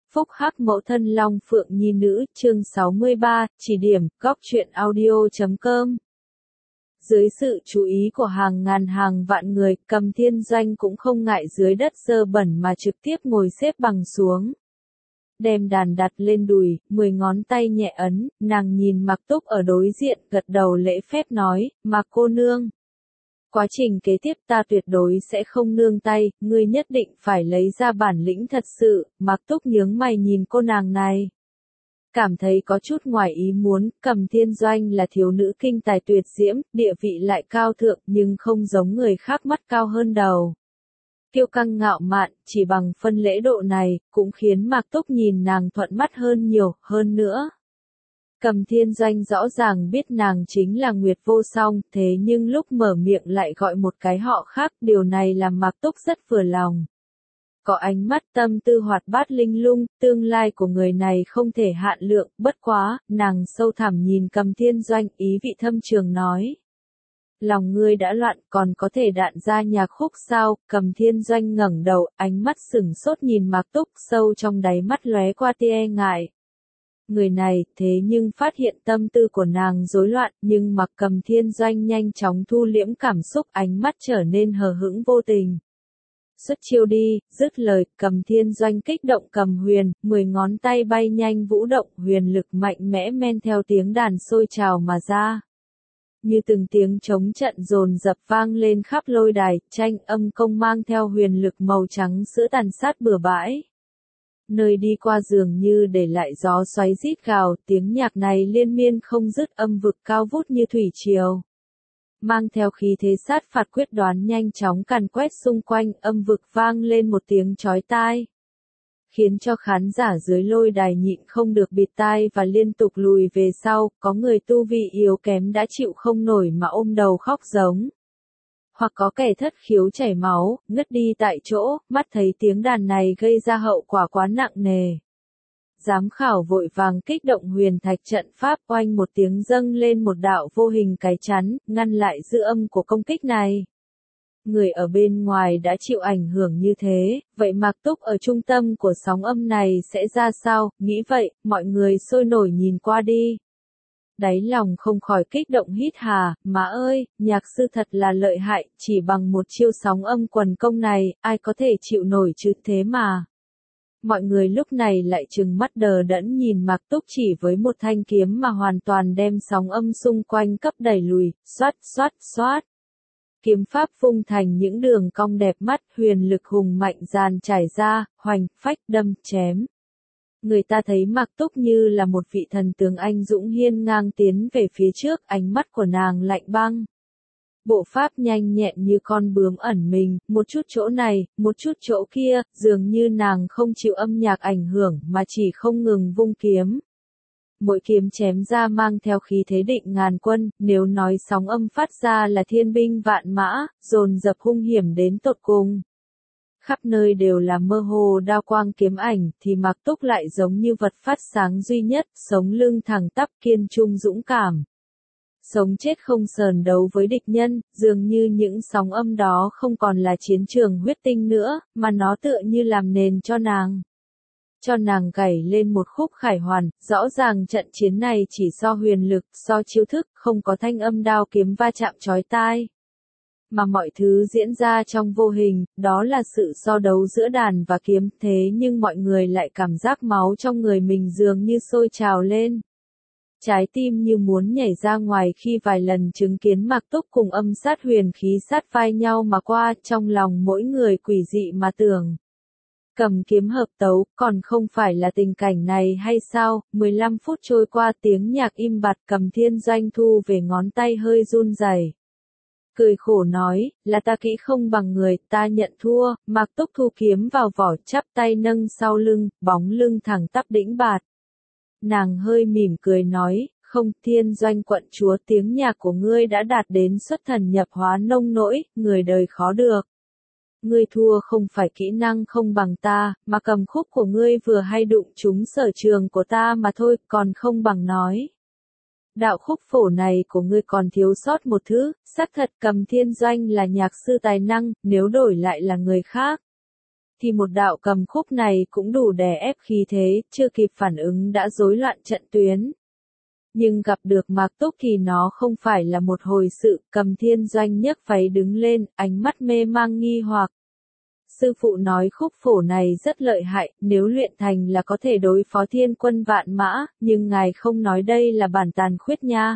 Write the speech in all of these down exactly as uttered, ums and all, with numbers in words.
Phúc Hắc mẫu thân Long Phượng Nhi nữ, chương sáu mươi ba, chỉ điểm, góc truyện audio chấm com. Dưới sự chú ý của hàng ngàn hàng vạn người, Cầm Thiên Doanh cũng không ngại dưới đất dơ bẩn mà trực tiếp ngồi xếp bằng xuống. Đem đàn đặt lên đùi, mười ngón tay nhẹ ấn, nàng nhìn Mạc Túc ở đối diện, gật đầu lễ phép nói, Mạc cô nương. Quá trình kế tiếp ta tuyệt đối sẽ không nương tay, ngươi nhất định phải lấy ra bản lĩnh thật sự. Mạc Túc nhướng mày nhìn cô nàng này. Cảm thấy có chút ngoài ý muốn, Cầm Thiên Doanh là thiếu nữ kinh tài tuyệt diễm, địa vị lại cao thượng nhưng không giống người khác mắt cao hơn đầu. Kiêu căng ngạo mạn, chỉ bằng phân lễ độ này, cũng khiến Mạc Túc nhìn nàng thuận mắt hơn nhiều, hơn nữa. Cầm Thiên Doanh rõ ràng biết nàng chính là Nguyệt Vô Song, thế nhưng lúc mở miệng lại gọi một cái họ khác, điều này làm Mạc Túc rất vừa lòng. Có ánh mắt tâm tư hoạt bát linh lung, tương lai của người này không thể hạn lượng, bất quá, nàng sâu thẳm nhìn Cầm Thiên Doanh, ý vị thâm trường nói. Lòng ngươi đã loạn, còn có thể đạn ra nhạc khúc sao? Cầm Thiên Doanh ngẩng đầu, ánh mắt sửng sốt nhìn Mạc Túc, sâu trong đáy mắt lóe qua tia e ngại. Người này, thế nhưng phát hiện tâm tư của nàng rối loạn, nhưng mặc Cầm Thiên Doanh nhanh chóng thu liễm cảm xúc, ánh mắt trở nên hờ hững vô tình. Xuất chiêu đi, dứt lời, Cầm Thiên Doanh kích động cầm huyền, mười ngón tay bay nhanh vũ động, huyền lực mạnh mẽ men theo tiếng đàn sôi trào mà ra. Như từng tiếng trống trận dồn dập vang lên khắp lôi đài, tranh âm công mang theo huyền lực màu trắng sữa tàn sát bừa bãi. Nơi đi qua dường như để lại gió xoáy rít gào, tiếng nhạc này liên miên không dứt, âm vực cao vút như thủy triều. Mang theo khí thế sát phạt quyết đoán nhanh chóng càn quét xung quanh, âm vực vang lên một tiếng chói tai. Khiến cho khán giả dưới lôi đài nhịn không được bịt tai và liên tục lùi về sau, có người tu vi yếu kém đã chịu không nổi mà ôm đầu khóc giống. Hoặc có kẻ thất khiếu chảy máu, ngất đi tại chỗ, mắt thấy tiếng đàn này gây ra hậu quả quá nặng nề. Giám khảo vội vàng kích động huyền thạch trận pháp, oanh một tiếng dâng lên một đạo vô hình cái chắn, ngăn lại dư âm của công kích này. Người ở bên ngoài đã chịu ảnh hưởng như thế, vậy Mạc Túc ở trung tâm của sóng âm này sẽ ra sao? Nghĩ vậy, mọi người sôi nổi nhìn qua đi. Đáy lòng không khỏi kích động hít hà, má ơi, nhạc sư thật là lợi hại, chỉ bằng một chiêu sóng âm quần công này, ai có thể chịu nổi chứ thế mà. Mọi người lúc này lại trừng mắt đờ đẫn nhìn Mạc Túc chỉ với một thanh kiếm mà hoàn toàn đem sóng âm xung quanh cấp đẩy lùi, xoát xoát xoát. Kiếm pháp vung thành những đường cong đẹp mắt, huyền lực hùng mạnh dàn trải ra, hoành, phách, đâm, chém. Người ta thấy Mạc Túc như là một vị thần tướng anh dũng hiên ngang tiến về phía trước, ánh mắt của nàng lạnh băng. Bộ pháp nhanh nhẹn như con bướm ẩn mình, một chút chỗ này, một chút chỗ kia, dường như nàng không chịu âm nhạc ảnh hưởng mà chỉ không ngừng vung kiếm. Mỗi kiếm chém ra mang theo khí thế định ngàn quân, nếu nói sóng âm phát ra là thiên binh vạn mã, dồn dập hung hiểm đến tột cùng. Khắp nơi đều là mơ hồ đao quang kiếm ảnh, thì Mạc Túc lại giống như vật phát sáng duy nhất, sống lưng thẳng tắp kiên trung dũng cảm. Sống chết không sờn đấu với địch nhân, dường như những sóng âm đó không còn là chiến trường huyết tinh nữa, mà nó tựa như làm nền cho nàng. Cho nàng gảy lên một khúc khải hoàn, rõ ràng trận chiến này chỉ so huyền lực, so chiêu thức, không có thanh âm đao kiếm va chạm chói tai. Mà mọi thứ diễn ra trong vô hình, đó là sự so đấu giữa đàn và kiếm, thế nhưng mọi người lại cảm giác máu trong người mình dường như sôi trào lên. Trái tim như muốn nhảy ra ngoài khi vài lần chứng kiến Mạc Túc cùng âm sát huyền khí sát vai nhau mà qua, trong lòng mỗi người quỷ dị mà tưởng. Cầm kiếm hợp tấu, còn không phải là tình cảnh này hay sao? mười lăm phút trôi qua, tiếng nhạc im bặt, Cầm Thiên Doanh thu về ngón tay hơi run rẩy. Cười khổ nói, là ta kỹ không bằng người, ta nhận thua. Mạc Túc thu kiếm vào vỏ, chắp tay nâng sau lưng, bóng lưng thẳng tắp đĩnh bạt. Nàng hơi mỉm cười nói, không, Thiên Doanh quận chúa, tiếng nhạc của ngươi đã đạt đến xuất thần nhập hóa nông nỗi, người đời khó được. Ngươi thua không phải kỹ năng không bằng ta, mà cầm khúc của ngươi vừa hay đụng trúng sở trường của ta mà thôi, còn không bằng nói. Đạo khúc phổ này của ngươi còn thiếu sót một thứ, xác thật Cầm Thiên Doanh là nhạc sư tài năng, nếu đổi lại là người khác. thì một đạo cầm khúc này cũng đủ đè ép khí thế, chưa kịp phản ứng đã rối loạn trận tuyến. Nhưng gặp được Mạc Túc thì nó không phải là một hồi sự, Cầm Thiên Doanh nhấc váy đứng lên, ánh mắt mê mang nghi hoặc. Sư phụ nói khúc phổ này rất lợi hại, nếu luyện thành là có thể đối phó thiên quân vạn mã, nhưng ngài không nói đây là bản tàn khuyết nha.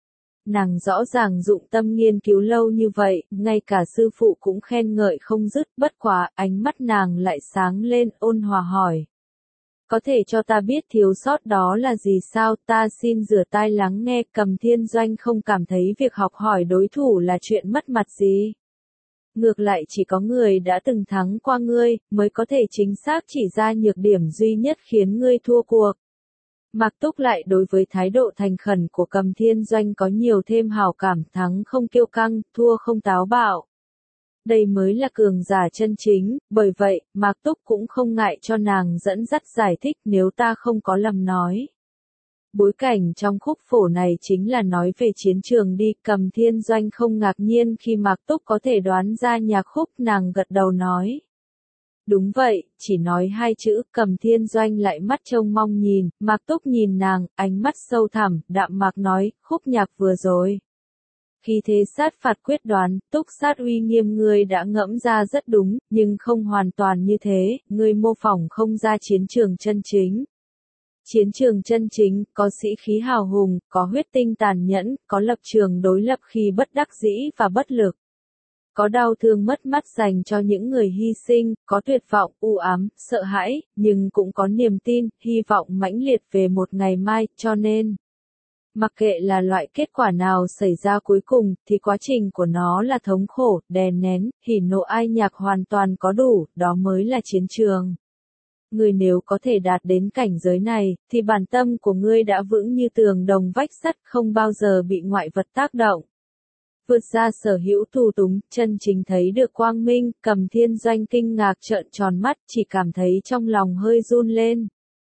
Nàng rõ ràng dụng tâm nghiên cứu lâu như vậy, ngay cả sư phụ cũng khen ngợi không dứt, bất quá, ánh mắt nàng lại sáng lên, ôn hòa hỏi. Có thể cho ta biết thiếu sót đó là gì sao, ta xin rửa tai lắng nghe. Cầm Thiên Doanh không cảm thấy việc học hỏi đối thủ là chuyện mất mặt gì. Ngược lại chỉ có người đã từng thắng qua ngươi, mới có thể chính xác chỉ ra nhược điểm duy nhất khiến ngươi thua cuộc. Mạc Túc lại đối với thái độ thành khẩn của Cầm Thiên Doanh có nhiều thêm hảo cảm, thắng không kiêu căng, thua không táo bạo. Đây mới là cường giả chân chính, bởi vậy, Mạc Túc cũng không ngại cho nàng dẫn dắt giải thích nếu ta không có lầm nói. Bối cảnh trong khúc phổ này chính là nói về chiến trường đi, Cầm Thiên Doanh không ngạc nhiên khi Mạc Túc có thể đoán ra nhạc khúc, nàng gật đầu nói. Đúng vậy, chỉ nói hai chữ, Cầm Thiên Doanh lại mắt trông mong nhìn, Mạc Túc nhìn nàng, ánh mắt sâu thẳm, đạm mạc nói, khúc nhạc vừa rồi. Khi thế sát phạt quyết đoán, túc sát uy nghiêm ngươi đã ngẫm ra rất đúng, nhưng không hoàn toàn như thế, ngươi mô phỏng không ra chiến trường chân chính. Chiến trường chân chính, có sĩ khí hào hùng, có huyết tinh tàn nhẫn, có lập trường đối lập khi bất đắc dĩ và bất lực. Có đau thương mất mát dành cho những người hy sinh, có tuyệt vọng, u ám, sợ hãi, nhưng cũng có niềm tin, hy vọng mãnh liệt về một ngày mai, cho nên. Mặc kệ là loại kết quả nào xảy ra cuối cùng, thì quá trình của nó là thống khổ, đè nén, hỉ nộ ai nhạc hoàn toàn có đủ, đó mới là chiến trường. Ngươi nếu có thể đạt đến cảnh giới này, thì bản tâm của ngươi đã vững như tường đồng vách sắt, không bao giờ bị ngoại vật tác động. Vượt ra sở hữu tù túng, chân chính thấy được quang minh, Cầm Thiên Doanh kinh ngạc trợn tròn mắt, chỉ cảm thấy trong lòng hơi run lên.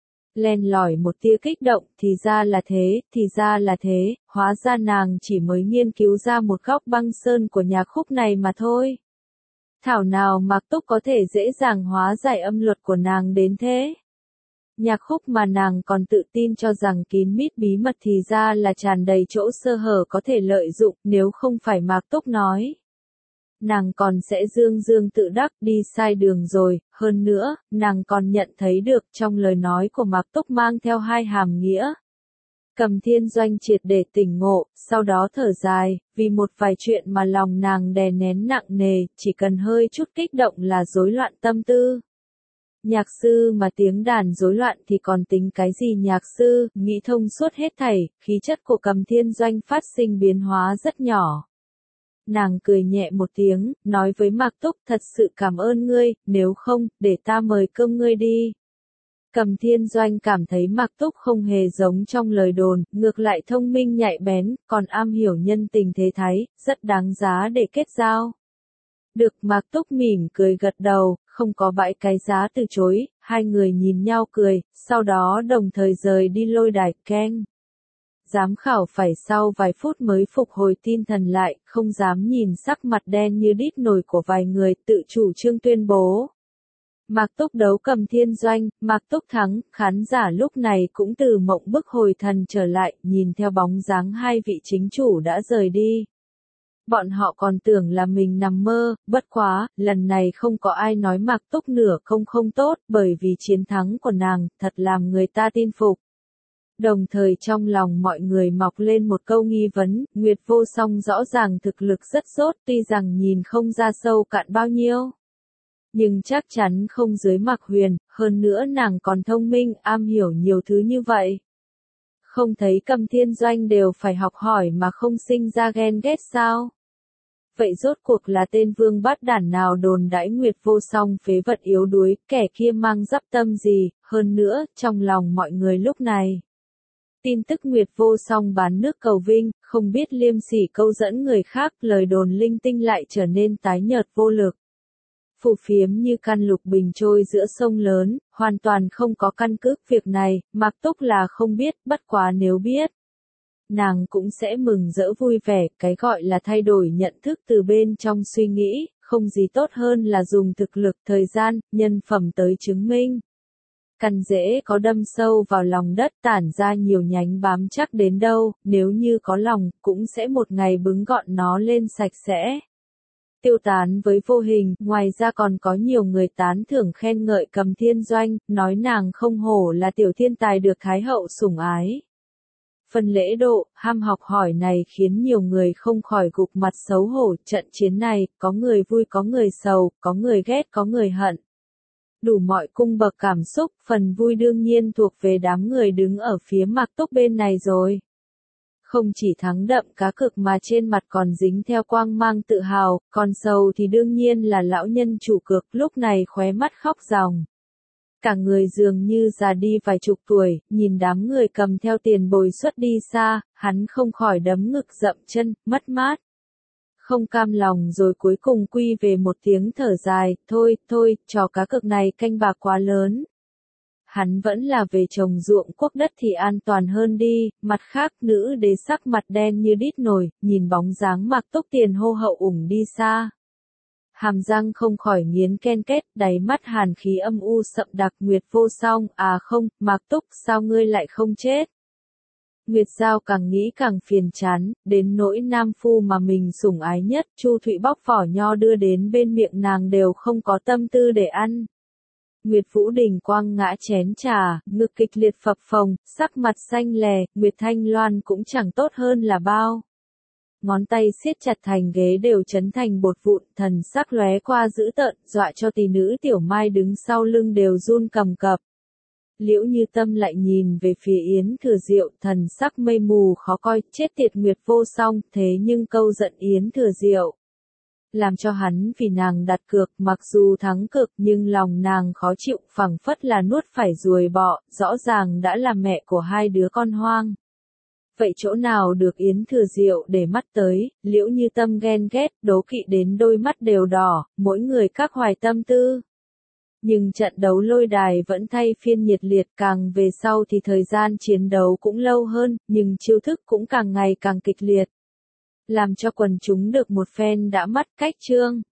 Len lỏi một tia kích động, thì ra là thế, thì ra là thế, hóa ra nàng chỉ mới nghiên cứu ra một góc băng sơn của nhạc khúc này mà thôi. Thảo nào Mạc Túc có thể dễ dàng hóa giải âm luật của nàng đến thế. Nhạc khúc mà nàng còn tự tin cho rằng kín mít bí mật thì ra là tràn đầy chỗ sơ hở có thể lợi dụng, nếu không phải Mạc Túc nói. Nàng còn sẽ dương dương tự đắc đi sai đường rồi, hơn nữa, nàng còn nhận thấy được trong lời nói của Mạc Túc mang theo hai hàm nghĩa. Cầm Thiên Doanh triệt để tỉnh ngộ, sau đó thở dài, vì một vài chuyện mà lòng nàng đè nén nặng nề, chỉ cần hơi chút kích động là rối loạn tâm tư. Nhạc sư mà tiếng đàn rối loạn thì còn tính cái gì nhạc sư, nghĩ thông suốt hết thảy, khí chất của Cầm Thiên Doanh phát sinh biến hóa rất nhỏ. Nàng cười nhẹ một tiếng, nói với Mạc Túc thật sự cảm ơn ngươi, nếu không, để ta mời cơm ngươi đi. Cầm Thiên Doanh cảm thấy Mạc Túc không hề giống trong lời đồn, ngược lại thông minh nhạy bén, còn am hiểu nhân tình thế thái, rất đáng giá để kết giao. Được, Mạc Túc mỉm cười gật đầu, không có bãi cái giá từ chối, hai người nhìn nhau cười, sau đó đồng thời rời đi lôi đài keng. Giám khảo phải sau vài phút mới phục hồi tinh thần lại, không dám nhìn sắc mặt đen như đít nồi của vài người, tự chủ trương tuyên bố. Mạc Túc đấu Cầm Thiên Doanh, Mạc Túc thắng, khán giả lúc này cũng từ mộng bức hồi thần trở lại, nhìn theo bóng dáng hai vị chính chủ đã rời đi. Bọn họ còn tưởng là mình nằm mơ, bất quá, lần này không có ai nói Mạc Túc nửa không không tốt, bởi vì chiến thắng của nàng, thật làm người ta tin phục. Đồng thời trong lòng mọi người mọc lên một câu nghi vấn, Nguyệt Vô Song rõ ràng thực lực rất tốt, tuy rằng nhìn không ra sâu cạn bao nhiêu. Nhưng chắc chắn không dưới Mạc Huyền, hơn nữa nàng còn thông minh, am hiểu nhiều thứ như vậy. Không thấy Cầm Thiên Doanh đều phải học hỏi mà không sinh ra ghen ghét sao? Vậy rốt cuộc là tên vương bát đản nào đồn đãi Nguyệt Vô Song phế vật yếu đuối, kẻ kia mang dắp tâm gì, hơn nữa, trong lòng mọi người lúc này. Tin tức Nguyệt Vô Song bán nước cầu vinh, không biết liêm sỉ câu dẫn người khác, lời đồn linh tinh lại trở nên tái nhợt vô lực. Phù phiếm như căn lục bình trôi giữa sông lớn, hoàn toàn không có căn cứ, việc này, Mạc Túc là không biết, bất quá nếu biết. Nàng cũng sẽ mừng rỡ vui vẻ, cái gọi là thay đổi nhận thức từ bên trong suy nghĩ, không gì tốt hơn là dùng thực lực, thời gian, nhân phẩm tới chứng minh. Căn rễ có đâm sâu vào lòng đất tản ra nhiều nhánh bám chắc đến đâu, nếu như có lòng, cũng sẽ một ngày bứng gọn nó lên sạch sẽ. Tiêu tán với vô hình, ngoài ra còn có nhiều người tán thưởng khen ngợi Cầm Thiên Doanh, nói nàng không hổ là tiểu thiên tài được Thái hậu sủng ái. Phần lễ độ, ham học hỏi này khiến nhiều người không khỏi gục mặt xấu hổ. Trận chiến này, có người vui có người sầu, có người ghét có người hận. Đủ mọi cung bậc cảm xúc, phần vui đương nhiên thuộc về đám người đứng ở phía Mạc Túc bên này rồi. Không chỉ thắng đậm cá cược mà trên mặt còn dính theo quang mang tự hào, còn sầu thì đương nhiên là lão nhân chủ cược lúc này khóe mắt khóc ròng. Cả người dường như già đi vài chục tuổi, nhìn đám người cầm theo tiền bồi suất đi xa, hắn không khỏi đấm ngực dậm chân, mất mát. Không cam lòng rồi cuối cùng quy về một tiếng thở dài, thôi, thôi, trò cá cược này canh bạc quá lớn. Hắn vẫn là về trồng ruộng quốc đất thì an toàn hơn đi, mặt khác nữ đế sắc mặt đen như đít nồi, nhìn bóng dáng Mạc Túc tiền hô hậu ủng đi xa. Hàm răng không khỏi nghiến ken kết, đáy mắt hàn khí âm u sậm đặc. Nguyệt Vô Song, à không, Mạc Túc, sao ngươi lại không chết? Nguyệt Giao càng nghĩ càng phiền chán, đến nỗi nam phu mà mình sủng ái nhất, Chu Thụy bóc vỏ nho đưa đến bên miệng nàng đều không có tâm tư để ăn. Nguyệt Vũ Đình quăng ngã chén trà, ngực kịch liệt phập phồng, sắc mặt xanh lè, Nguyệt Thanh Loan cũng chẳng tốt hơn là bao. Ngón tay siết chặt thành ghế đều chấn thành bột vụn, thần sắc lóe qua dữ tợn, dọa cho tỷ nữ Tiểu Mai đứng sau lưng đều run cầm cập. Liễu Như Tâm lại nhìn về phía Yến Thừa Diệu, thần sắc mây mù khó coi, chết tiệt Nguyệt Vô Song, thế nhưng câu giận Yến Thừa Diệu. Làm cho hắn vì nàng đặt cược, mặc dù thắng cực nhưng lòng nàng khó chịu, phẳng phất là nuốt phải ruồi bọ, rõ ràng đã là mẹ của hai đứa con hoang. Vậy chỗ nào được Yến Thừa Diệu để mắt tới, Liễu Như Tâm ghen ghét, đố kỵ đến đôi mắt đều đỏ, mỗi người các hoài tâm tư. Nhưng trận đấu lôi đài vẫn thay phiên nhiệt liệt, càng về sau thì thời gian chiến đấu cũng lâu hơn, nhưng chiêu thức cũng càng ngày càng kịch liệt. Làm cho quần chúng được một phen đã mắt cách trương.